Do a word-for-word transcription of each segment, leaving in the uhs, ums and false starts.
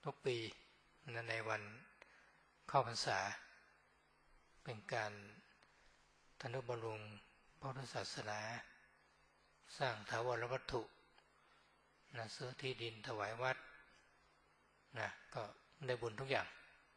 ทุกปีในวันเข้าพรรษาเป็นการทนุบำรุงพระพุทธศาสนาสร้างถาวรวัตถุนะซื้อที่ดินถวายวัดนะก็ได้บุญทุกอย่าง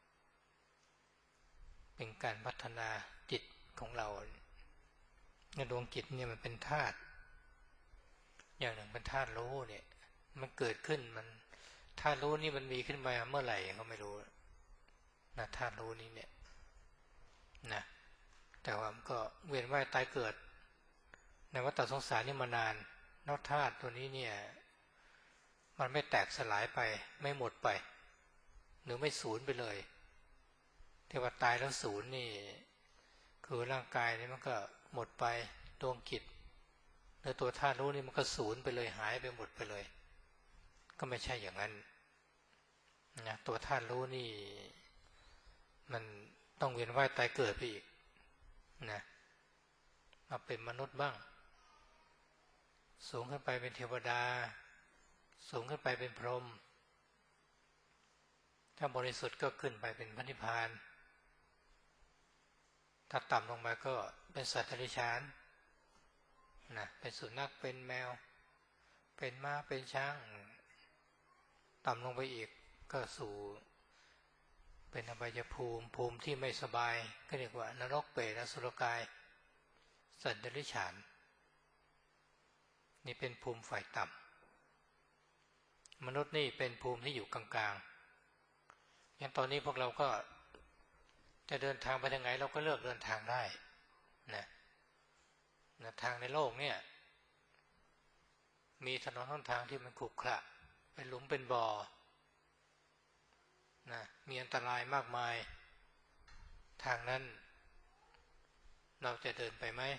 เป็นการพัฒนาจิตของเราในดวงจิตเนี่ยมันเป็นธาตุอย่างหนึ่งเป็นธาตุรู้เนี่ยมันเกิดขึ้นมันธาตุรู้นี่มันมีขึ้นมาเมื่อไหร่ก็ไม่รู้นะธาตุรู้นี้เนี่ยนะแต่ว่ามันก็เวียนว่ายตายเกิดในวัฏสงสารนี่มานานแล้วธาตุตัวนี้เนี่ยมันไม่แตกสลายไปไม่หมดไปหรือไม่สูญไปเลยที่ว่าตายแล้วสูญนี่คือร่างกายนี่มันก็หมดไปดวงจิตในตัวธาตุรู้นี่มันก็สูญไปเลยหายไปหมดไปเลยก็ไม่ใช่อย่างนั้นนะตัวธาตุรู้นี่มันต้องเวียนว่ายตายเกิดไปอีกนะมาเป็นมนุษย์บ้างสูงขึ้นไปเป็นเทวดาสูงขึ้นไปเป็นพรหมถ้าบริสุทธิ์ก็ขึ้นไปเป็นพระนิพพานถ้าต่ำลงมาก็เป็นสัตว์เดรัจฉานนะเป็นสุนัขเป็นแมวเป็นม้าเป็นช้างต่ำลงไปอีกก็สู่เป็นอบายภูมิภูมิที่ไม่สบายก็เรียกว่านรกเปรตอสุรกายสัตว์เดรัจฉานนี่เป็นภูมิฝ่ายต่ำมนุษย์นี่เป็นภูมิที่อยู่กลางๆอย่างตอนนี้พวกเราก็จะเดินทางไปทางไหนเราก็เลือกเดินทางได้นะนะทางในโลกเนี่ยมีถนนหนทางที่มันขรุขระเป็นหลุมเป็นบ่อนะมีอันตรายมากมายทางนั้นเราจะเดินไปไหม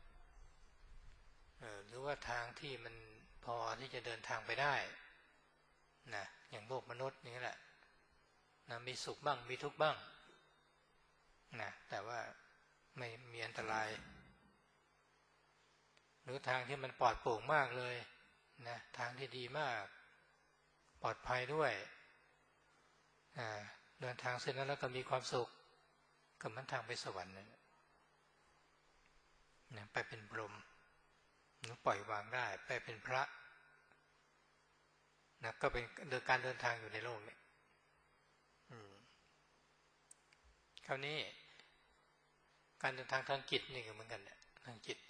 เออหรือว่าทางที่มันพอที่จะเดินทางไปได้นะอย่างโลกมนุษย์นี่แหละนะมีสุขบ้างมีทุกข์บ้างนะแต่ว่าไม่มีอันตรายหรือทางที่มันปลอดโปร่งมากเลยนะทางที่ดีมากปลอดภัยด้วยเดินทางเส้นนั้นแล้วก็มีความสุขก็มันทางไปสวรรค์นะไปเป็นพรหมหรือปล่อยวางได้ไปเป็นพระนะก็เป็นโดยการเดินทางอยู่ในโลกนี้คราวนี้การเดินทางทางจิตนี่ก็เหมือนกันเนี่ยทางจิต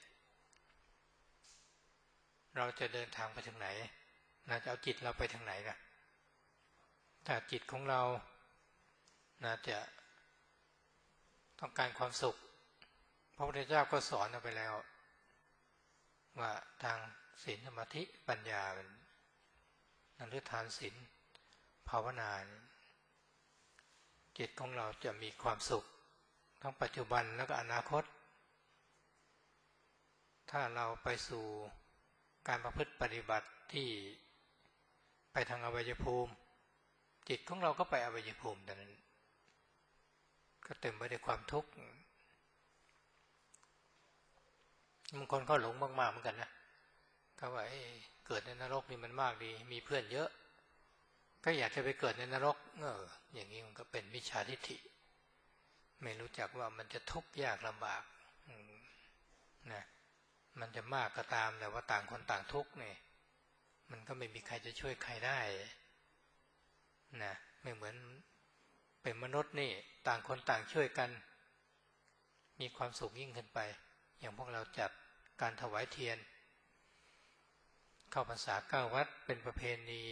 เราจะเดินทางไปทางไหนเราจะเอาจิตเราไปทางไหนล่ะถ้าจิตของเราน่าจะต้องการความสุขพระพุทธเจ้าก็สอนเอาไปแล้วว่าทางศีลสมาธิปัญญาเป็นนั่นหรือทานศีลภาวนาจิตของเราจะมีความสุขทั้งปัจจุบันแล้วก็อนาคตถ้าเราไปสู่การประพฤติปฏิบัติที่ไปทางอบายภูมิจิตของเราก็ไปอบายภูมิดังนั้นก็เต็มไปด้วยความทุกข์บางคนเขาหลงมากๆเหมือนกันนะเขาว่าเกิดในนรกนี่มันมากดีมีเพื่อนเยอะก็อยากจะไปเกิดในนรกเอออย่างนี้มันก็เป็นมิจฉาทิฏฐิไม่รู้จักว่ามันจะทุกข์ยากลำบากนะมันจะมากก็ตามแต่ว่าต่างคนต่างทุกข์เนี่ยมันก็ไม่มีใครจะช่วยใครได้นะไม่เหมือนเป็นมนุษย์นี่ต่างคนต่างช่วยกันมีความสุขยิ่งขึ้นไปอย่างพวกเราจัดการถวายเทียนเข้าพรรษาเก้าวัดเป็นประเพณี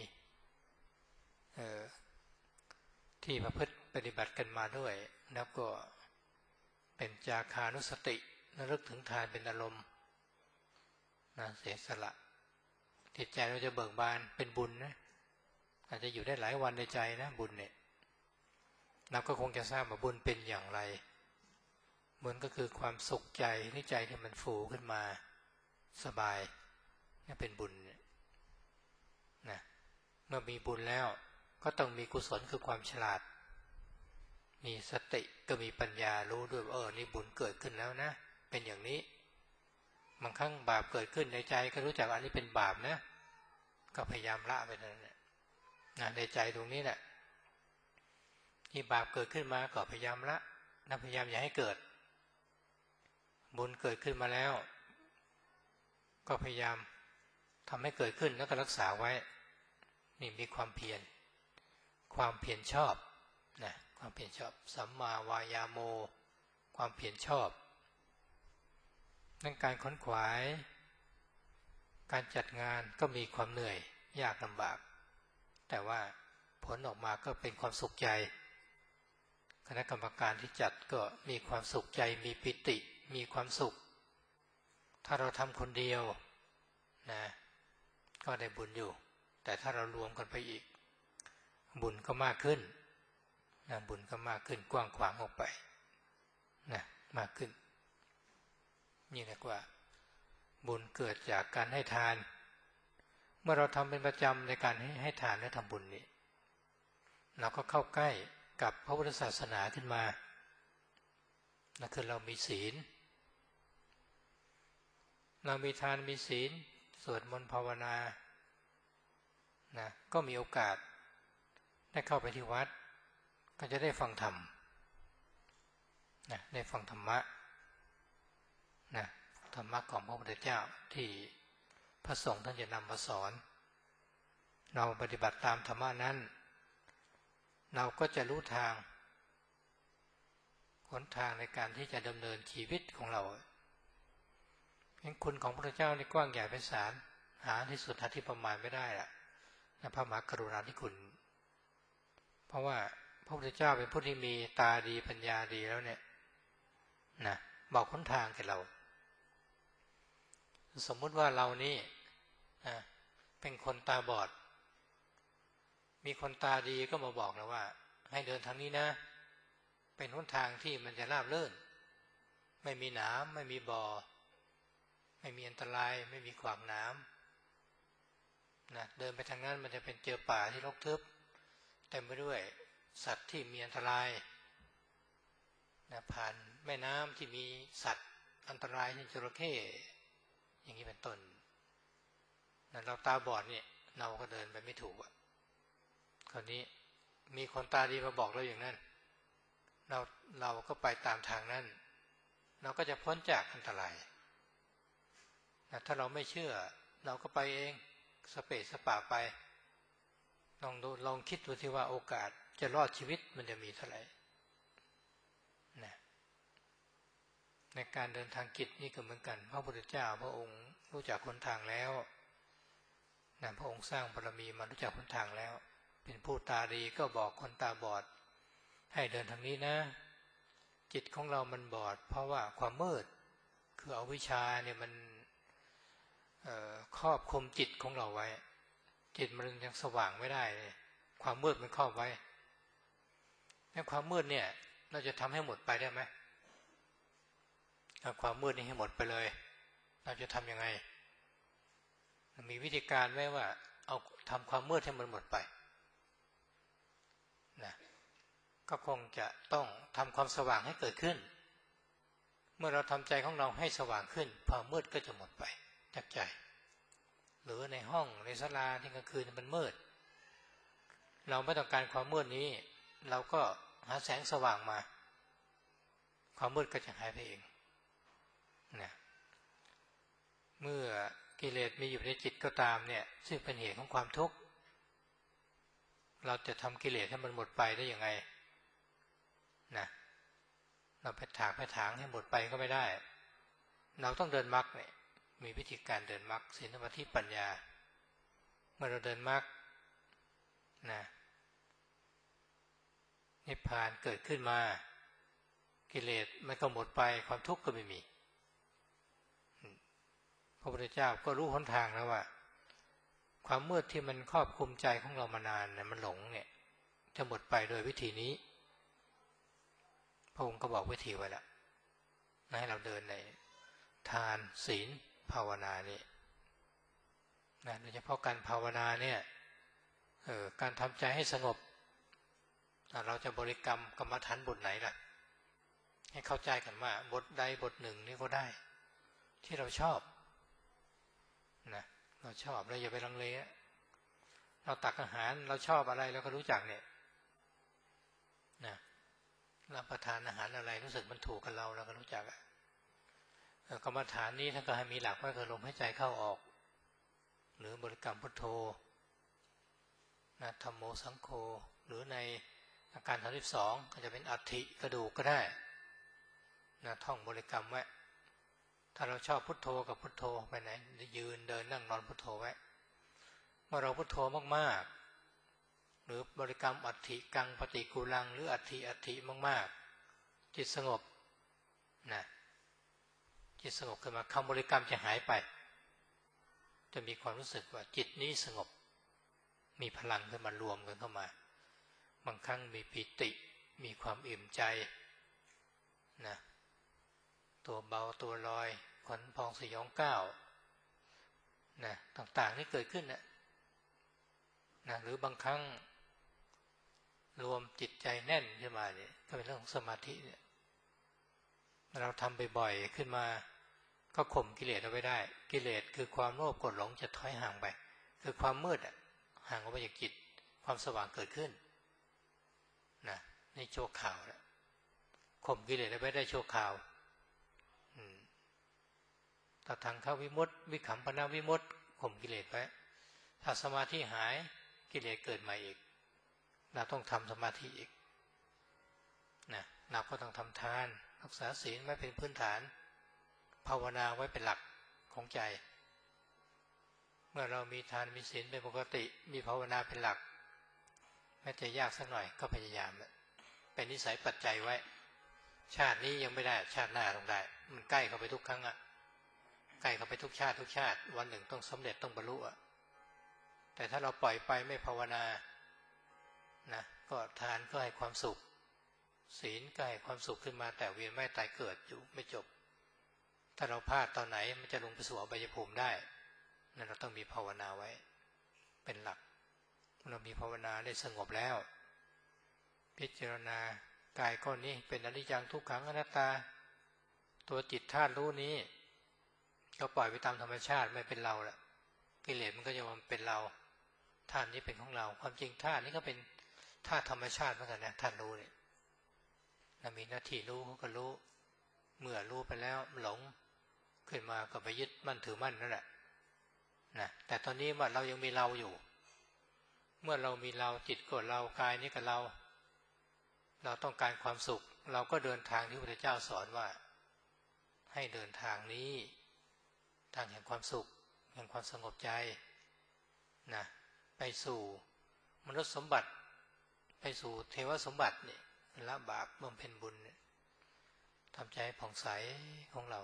ที่ประพฤติปฏิบัติกันมาด้วยแล้วก็เป็นจาคานุสติระลึกถึงทานเป็นอารมณ์นะเสียสละจิตใจเราจะเบิกบานเป็นบุญนะอาจจะอยู่ได้หลายวันในใจนะบุญเนี่ยเราก็คงจะทราบว่าบุญเป็นอย่างไรบุญก็คือความสุขใจที่ใจที่มันฟูขึ้นมาสบายนี่เป็นบุญนะเมื่อมีบุญแล้วก็ต้องมีกุศลคือความฉลาดมีสติก็มีปัญญารู้ด้วยเออนี่บุญเกิดขึ้นแล้วนะเป็นอย่างนี้บางครั้งบาปเกิดขึ้นในใจก็รู้จักอันนี้เป็นบาปนะก็พยายามละไปนั่นแหละในใจตรงนี้แหละที่บาปเกิดขึ้นมาก็พยายามละนะพยายามอย่าให้เกิดบุญเกิดขึ้นมาแล้วก็พยายามทำให้เกิดขึ้นแล้วก็รักษาไว้นี่มีความเพียรความเพียรชอบนะความเพียรชอบสัมมาวายาโมความเพียรชอบนั่นการค้นขวายการจัดงานก็มีความเหนื่อยยากลำบากแต่ว่าผลออกมาก็เป็นความสุขใจคณะกรรมการที่จัดก็มีความสุขใจมีปิติมีความสุขถ้าเราทำคนเดียวนะก็ได้บุญอยู่แต่ถ้าเรารวมกันไปอีกบุญก็มากขึ้นนะบุญก็มากขึ้นกว้างขวางออกไปนะมากขึ้นนี่เรียกว่าบุญเกิดจากการให้ทานเมื่อเราทำเป็นประจำในการให้ให้ทานและทำบุญนี้เราก็เข้าใกล้กับพระพุทธศาสนาขึ้นมานั่นคือเรามีศีลเรามีทานมีศีลสวดมนต์ภาวนานะก็มีโอกาสได้เข้าไปที่วัดก็จะได้ฟังธรรมนะได้ฟังธรรมะนะธรรมะของพระพุทธเจ้าที่พระสงฆ์ท่านจะนำมาสอนเราปฏิบัติตามธรรมะนั้นเราก็จะรู้ทางหนทางในการที่จะดำเนินชีวิตของเราเห็นคุณของพระพุทธเจ้านี่กว้างใหญ่ไพศาลหาที่สุดหาที่ประมาณไม่ได้ละนะพระมหากรุณาธิคุณเพราะว่าพระพุทธเจ้าเป็นผู้ที่มีตาดีปัญญาดีแล้วเนี่ยนะบอกหนทางแก่เราสมมุติว่าเรานี่นะเป็นคนตาบอดมีคนตาดีก็มาบอกเราว่าให้เดินทางนี้นะเป็นหนทางที่มันจะราบรื่นไม่มีน้ำไม่มีบ่อไม่มีอันตรายไม่มีขวากน้ำนะเดินไปทางนั้นมันจะเป็นเจอป่าที่รกทึบเต็มไปด้วยสัตว์ที่มีอันตรายนะผ่านแม่น้ำที่มีสัตว์อันตรายเช่นจระเข้อย่างนี้เป็นต้นนะเราตาบอดเนี่ยเราก็เดินไปไม่ถูกอ่ะคราวนี้มีคนตาดีมาบอกเราอย่างนั้นเราเราก็ไปตามทางนั้นเราก็จะพ้นจากอันตรายนะถ้าเราไม่เชื่อเราก็ไปเองสเปะสปะไปลองดูลองคิดดูที่ว่าโอกาสจะรอดชีวิตมันจะมีเท่าไหร่นะในการเดินทางกิจนี่ก็เหมือนกันพระพุทธเจ้าพระองค์รู้จักหนทางแล้วนะพระองค์สร้างบารมีมารู้จักหนทางแล้วเป็นผู้ตาดีก็บอกคนตาบอดให้เดินทางนี้นะจิตของเรามันบอดเพราะว่าความมืดคืออวิชชาเนี่ยมันครอบคุมจิตของเราไว้จิตมันยังสว่างไม่ได้ความมืดมันครอบไว้ในความมืดเนี่ยเราจะทำให้หมดไปได้ไหมความมืดนี่ให้หมดไปเลยเราจะทำยังไงมีวิธีการไหมว่าเอาทำความมืดให้มันหมดไปนะก็คงจะต้องทำความสว่างให้เกิดขึ้นเมื่อเราทำใจของเราให้สว่างขึ้นความมืดก็จะหมดไปจากใจหรือในห้องในศาลาที่กลางคืนมันมืดเราไม่ต้องการความมืดนี้เราก็หาแสงสว่างมาความมืดก็จะหายไปเองนะเมื่อกิเลสมีอยู่ในจิตก็ตามเนี่ยซึ่งเป็นเหตุของความทุกข์เราจะทำกิเลสให้มันหมดไปได้ยังไงนะเราไปถากไปถางให้หมดไปก็ไม่ได้เราต้องเดินมรรคเนี่ยมีวิธีการเดินมรรคศีลสมาธิปัญญาเมื่อเราเดินมรรคนะนิพพานเกิดขึ้นมากิเลสมันก็หมดไปความทุกข์ก็ไม่มีพระพุทธเจ้าก็รู้หนทางแล้วว่าความมืดที่มันครอบคุมใจของเรามานานเนี่ยมันหลงเนี่ยจะหมดไปโดยวิธีนี้พระองค์ก็บอกวิธีไว้แล้วให้เราเดินในทานศีลภาวนานี่นะโดยเฉพาะการภาวนาเนี่ยเอ่อการทำใจให้สงบเราจะบริกรรมกรรมฐานบทไหนล่ะให้เข้าใจกันว่าบทใดบทหนึ่งนี่ก็ได้ที่เราชอบนะเราชอบเราอย่าไปลังเลเราตักอาหารเราชอบอะไรเราก็รู้จักเนี่ยนะรับประทานอาหารอะไรรู้สึกมันถูกกับเราเราก็รู้จักกรรมฐานนี้ท่านก็ให้มีหลักไว้คือลมหายใจเข้าออกหรือบริกรรมพุทโธนะธัมโมสังโฆหรือในอาการสามสิบสองก็จะเป็นอัฐิกระดูกก็ได้นะท่องบริกรรมไว้ถ้าเราชอบพุทโธกับพุทโธไปไหนยืนเดินนั่งนอนพุทโธไว้เมื่อเราพุทโธมากๆหรือบริกรรมอัฐิกังปฏิกูลังหรืออัฐิอัฐิมากๆจิตสงบนะจิตสงบขึ้นมาคำบริกรรมจะหายไปจะมีความรู้สึกว่าจิตนี้สงบมีพลังขึ้นมารวมกันเข้ามาบางครั้งมีปิติมีความอิ่มใจนะตัวเบาตัวลอยขนพองสยองก้าวนะต่างๆที่เกิดขึ้นนะนะหรือบางครั้งรวมจิตใจแน่นขึ้นมาเนี่ยก็เป็นเรื่องของสมาธิเนี่ยเราทำบ่อยๆขึ้นมาก็ข่มกิเลสเอาไว้ได้กิเลสคือความโลภโกรธหลงจะถอยห่างไปคือความมืดอ่ะห่างออกไปจากจิตความสว่างเกิดขึ้นนะในโชว์ข่าวนะข่มกิเลสเอาไว้ได้โชว์ข่าวถ้าทางเข้าวิมุตติวิคัมปนาวิมุตติข่มกิเลสไว้ถ้าสมาธิหายกิเลสเกิดใหม่อีกเราต้องทำสมาธิอีกนะเราก็ต้องทำทานรักษาศีลไว้เป็นพื้นฐานภาวนาไว้เป็นหลักของใจเมื่อเรามีทานมีศีลเป็นปกติมีภาวนาเป็นหลักแม้จะยากสักหน่อยก็พยายามเป็นนิสัยปัจจัยไว้ชาตินี้ยังไม่ได้ชาติหน้าต้องได้มันใกล้เข้าไปทุกครั้งอะใกล้เข้าไปทุกชาติทุกชาติวันหนึ่งต้องสำเร็จต้องบรรลุอะแต่ถ้าเราปล่อยไปไม่ภาวนานะก็ทานก็ให้ความสุขศีลก็ให้ความสุขขึ้นมาแต่เวียนว่ายตายเกิดอยู่ไม่จบถ้าเราพลาดตอนไหนมันจะลงไปสู่อบายภูมิได้นั่นเราต้องมีภาวนาไว้เป็นหลักเรามีภาวนาได้สงบแล้วพิจารณากายก้อนนี้เป็นอนิจจังทุกขังอนัตตาตัวจิตธาตุรู้นี้ก็ปล่อยไปตามธรรมชาติไม่เป็นเราละกิเลสมันก็จะมันเป็นเราธาตุนี้เป็นของเราความจริงธาตุนี้ก็เป็นธาตุธรรมชาติเหมือนกันนะธาตุรู้เนี่ยเรามีหน้าที่รู้ก็รู้เมื่อรู้ไปแล้วหลงขึ้นมาก็ไปยึดมั่นถือมั่นนั่นแหละนะแต่ตอนนี้ว่าเรายังมีเราอยู่เมื่อเรามีเราจิตก็เรากายนี้กับเราเราต้องการความสุขเราก็เดินทางที่พระพุทธเจ้าสอนว่าให้เดินทางนี้ทางแห่งความสุขแห่งความสงบใจนะไปสู่มนุษย์สมบัติไปสู่เทวสมบัติเนี่ยละบาปบำเพ็ญบุญเนี่ยทำใจผ่องใสของเรา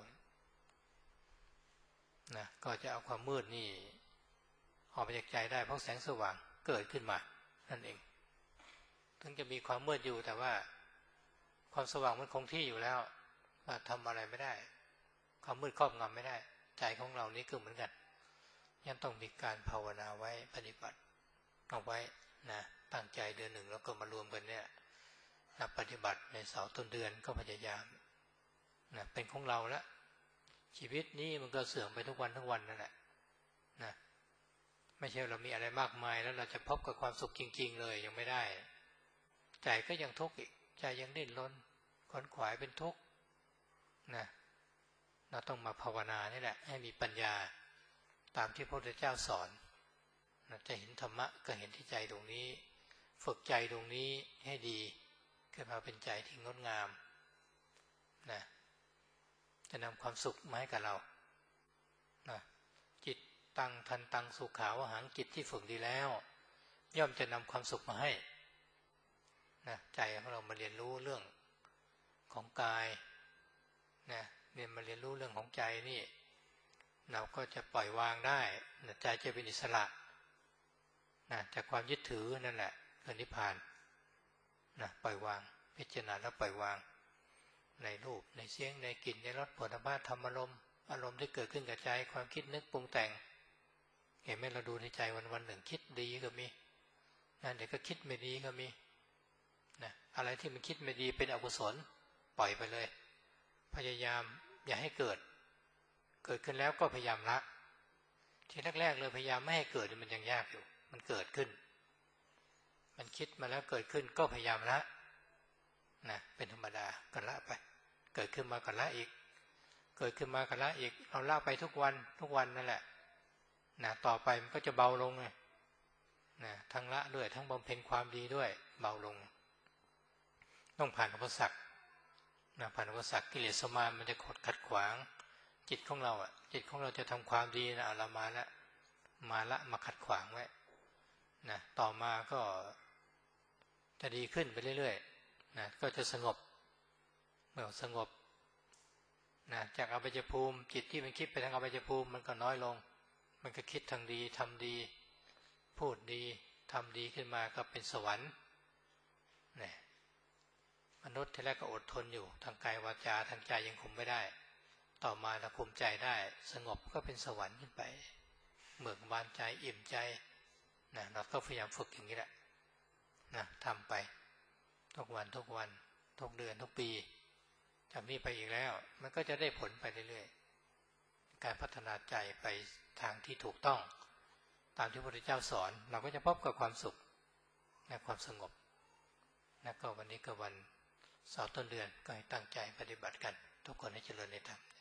นะก็จะเอาความมืดนี่ออกไปจากใจได้เพราะแสงสว่างเกิดขึ้นมานั่นเองถึงจะมีความมืดอยู่แต่ว่าความสว่างมันคงที่อยู่แล้วทำอะไรไม่ได้ความมืดครอบงำไม่ได้ใจของเรานี่ก็เหมือนกันยังต้องมีการภาวนาไว้ปฏิบัติเอาไว้นะตั้งใจเดือนหนึ่งแล้วก็มารวมกันเนี่ยนะปฏิบัติในเสาร์ต้นเดือนก็พยายามนะเป็นของเราละชีวิตนี้มันก็เสื่อมไปทุกวันทุกวันนั่นแหละนะไม่ใช่เรามีอะไรมากมายแล้วเราจะพบกับความสุขจริงๆเลยยังไม่ได้ใจก็ยังทุกข์อีกใจยังดิ้นรนขวนขวายเป็นทุกข์นะเราต้องมาภาวนานี่แหละให้มีปัญญาตามที่พระพุทธเจ้าสอนนะจะเห็นธรรมะก็เห็นที่ใจตรงนี้ฝึกใจตรงนี้ให้ดีขึ้นมาเป็นใจที่งดงามนะจะนำความสุขมาให้กับเรานะจิตตังทันตังสุขาวหังจิตที่ฝึกดีแล้วย่อมจะนำความสุขมาให้นะใจของเรามาเรียนรู้เรื่องของกายนะเรียนมาเรียนรู้เรื่องของใจนี่เราก็จะปล่อยวางได้นะใจจะเป็นอิสระนะจากความยึดถือนั่นแหละคือนิพพานนะปล่อยวางพิจารณาแล้วปล่อยวางในรูปในเสียงในกลิ่นในรสผลธรรมธรรมอารมณ์อารมณ์ที่เกิดขึ้นกับใจความคิดนึกปรุงแต่งเห็นไหมเราดูในใจวันวันหนึ่งคิดดีก็มีนะเดี๋ยวก็คิดไม่ดีก็มีนะอะไรที่มันคิดไม่ดีเป็นอกุศลปล่อยไปเลยพยายามอย่าให้เกิดเกิดขึ้นแล้วก็พยายามละทีแรกๆเลยพยายามไม่ให้เกิดมันยังยากอยู่มันเกิดขึ้นมันคิดมาแล้วเกิดขึ้นก็พยายามละนะเป็นธรรมดาก็ละไปเกิดขึ้นมาก็ละอีกเกิดขึ้นมาก็ละอีกเราละไปทุกวันทุกวันนั่นแหละนะต่อไปมันก็จะเบาลงไงนะทั้งละด้วยทั้งบำเพ็ญความดีด้วยเบาลงต้องผ่านอุปสรรคนะผ่านอุปสรรคกิเลสมารมันจะกดขัดขวางจิตของเราอ่ะจิตของเราจะทำความดีนะเอาละมาละมาละมาขัดขวางไว้นะต่อมาก็จะดีขึ้นไปเรื่อยๆนะก็จะสงบเมื่อสงบนะจากอบายภูมิจิตที่มันคิดไปทางอบายภูมิมันก็น้อยลงมันก็คิดทางดีทำดีพูดดีทำดีขึ้นมาก็เป็นสวรรค์นะมนุษย์ที่แรกก็อดทนอยู่ทางกายวาจาทางใจยังคุมไม่ได้ต่อมาถ้าคุมใจได้สงบก็เป็นสวรรค์ขึ้นไปเบิกบานใจอิ่มใจนะเราก็พยายามฝึกอย่างนี้แหละนะทำไปทุกวันทุกวันทุกเดือนทุกปีจากนี้ไปอีกแล้วมันก็จะได้ผลไปเรื่อยๆการพัฒนาใจไปทางที่ถูกต้องตามที่พระพุทธเจ้าสอนเราก็จะพบกับความสุขและความสงบนะก็วันนี้ก็วันเสาร์ต้นเดือนก็ให้ตั้งใจปฏิบัติกันทุกคนให้เจริญในธรรม